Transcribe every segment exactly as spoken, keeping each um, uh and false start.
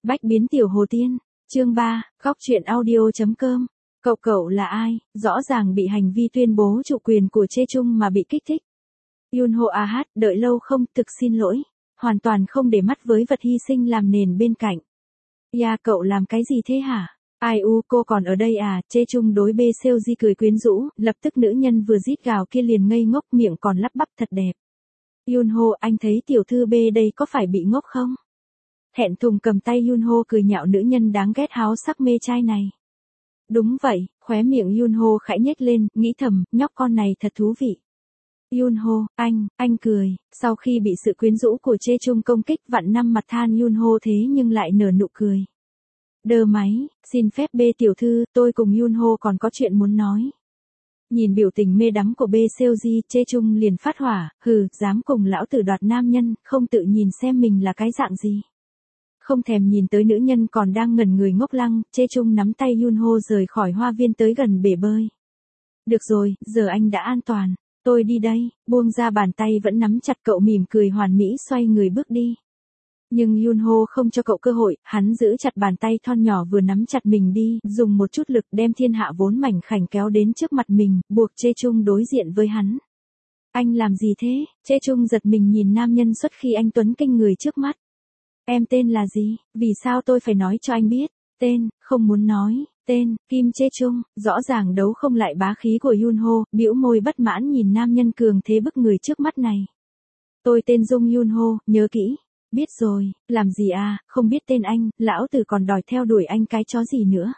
Bách biến tiểu hồ tiên, chương ba, góc truyện audio.com. Cậu cậu là ai, rõ ràng bị hành vi tuyên bố chủ quyền của Chê Chung mà bị kích thích. Yunho a hát, đợi lâu không, thực xin lỗi. Hoàn toàn không để mắt với vật hy sinh làm nền bên cạnh. Ya cậu làm cái gì thế hả? Ai u cô còn ở đây à? Chê Chung đối bê xêu di cười quyến rũ, lập tức nữ nhân vừa rít gào kia liền ngây ngốc, miệng còn lắp bắp thật đẹp. Yunho, anh thấy tiểu thư bê đây có phải bị ngốc không? Thẹn thùng cầm tay Yunho cười nhạo nữ nhân đáng ghét háo sắc mê trai này. Đúng vậy, khóe miệng Yunho khẽ nhếch lên, nghĩ thầm, nhóc con này thật thú vị. Yunho, anh, anh cười, sau khi bị sự quyến rũ của Chê Chung công kích vặn năm mặt than Yunho thế nhưng lại nở nụ cười. Đơ máy, xin phép bê tiểu thư, tôi cùng Yunho còn có chuyện muốn nói. Nhìn biểu tình mê đắm của bê xêu di, Chê Chung liền phát hỏa, hừ, dám cùng lão tử đoạt nam nhân, không tự nhìn xem mình là cái dạng gì. Không thèm nhìn tới nữ nhân còn đang ngẩn người ngốc lăng, Chê Chung nắm tay Yunho rời khỏi hoa viên tới gần bể bơi. Được rồi, giờ anh đã an toàn, tôi đi đây, buông ra bàn tay vẫn nắm chặt cậu mỉm cười hoàn mỹ xoay người bước đi. Nhưng Yunho không cho cậu cơ hội, hắn giữ chặt bàn tay thon nhỏ vừa nắm chặt mình đi, dùng một chút lực đem thiên hạ vốn mảnh khảnh kéo đến trước mặt mình, buộc Chê Chung đối diện với hắn. Anh làm gì thế? Chê Chung giật mình nhìn nam nhân xuất khi anh tuấn kinh người trước mắt. Em tên là gì? Vì sao tôi phải nói cho anh biết? Tên, không muốn nói. Tên, Kim Chê Chung, rõ ràng đấu không lại bá khí của Yunho, bĩu môi bất mãn nhìn nam nhân cường thế bức người trước mắt này. Tôi tên Dung Yunho, nhớ kỹ. Biết rồi, làm gì à, không biết tên anh, lão tử còn đòi theo đuổi anh cái chó gì nữa.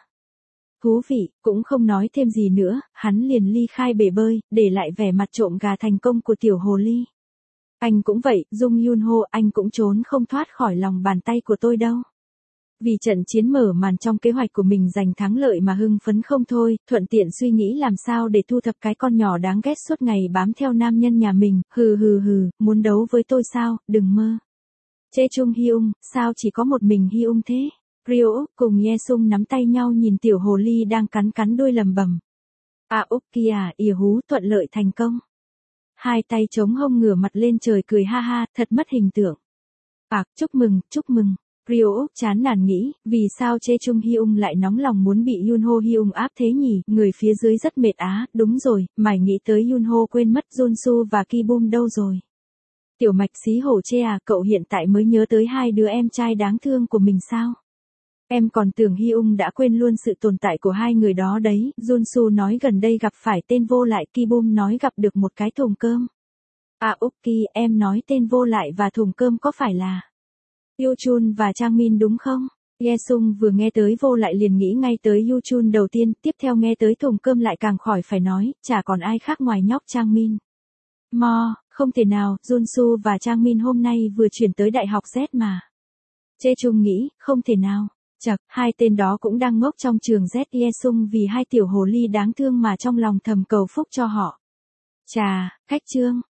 Thú vị, cũng không nói thêm gì nữa, hắn liền ly khai bể bơi, để lại vẻ mặt trộm gà thành công của tiểu hồ ly. Anh cũng vậy, Dung Yunho, anh cũng trốn không thoát khỏi lòng bàn tay của tôi đâu. Vì trận chiến mở màn trong kế hoạch của mình giành thắng lợi mà hưng phấn không thôi, thuận tiện suy nghĩ làm sao để thu thập cái con nhỏ đáng ghét suốt ngày bám theo nam nhân nhà mình, hừ hừ hừ, muốn đấu với tôi sao, đừng mơ. Chê Chung Hyung, sao chỉ có một mình Hyung thế? Ryo cùng Ye Sung nắm tay nhau nhìn tiểu hồ ly đang cắn cắn đuôi lầm bầm. À úp kia, ỉa hú thuận lợi thành công. Hai tay chống hông ngửa mặt lên trời cười ha ha, thật mất hình tượng. À, chúc mừng, chúc mừng. Ryo chán nản nghĩ, vì sao Chê Chung Hyung lại nóng lòng muốn bị Yunho Hyung áp thế nhỉ, người phía dưới rất mệt á, đúng rồi, mày nghĩ tới Yunho quên mất Junsu và Kibum đâu rồi. Tiểu mạch xí hổ Chê à, cậu hiện tại mới nhớ tới hai đứa em trai đáng thương của mình sao? Em còn tưởng Hyung đã quên luôn sự tồn tại của hai người đó đấy, Junsu nói gần đây gặp phải tên vô lại, Kibum nói gặp được một cái thùng cơm. À Uki, em nói tên vô lại và thùng cơm có phải là Yuchun và Changmin đúng không? Yesung vừa nghe tới vô lại liền nghĩ ngay tới Yuchun đầu tiên, tiếp theo nghe tới thùng cơm lại càng khỏi phải nói, chả còn ai khác ngoài nhóc Changmin. Mo, không thể nào, Junsu và Changmin hôm nay vừa chuyển tới đại học Z mà. Chê Chung nghĩ, không thể nào. Chật, hai tên đó cũng đang ngốc trong trường Z Yesung vì hai tiểu hồ ly đáng thương mà trong lòng thầm cầu phúc cho họ. Chà, khách trương,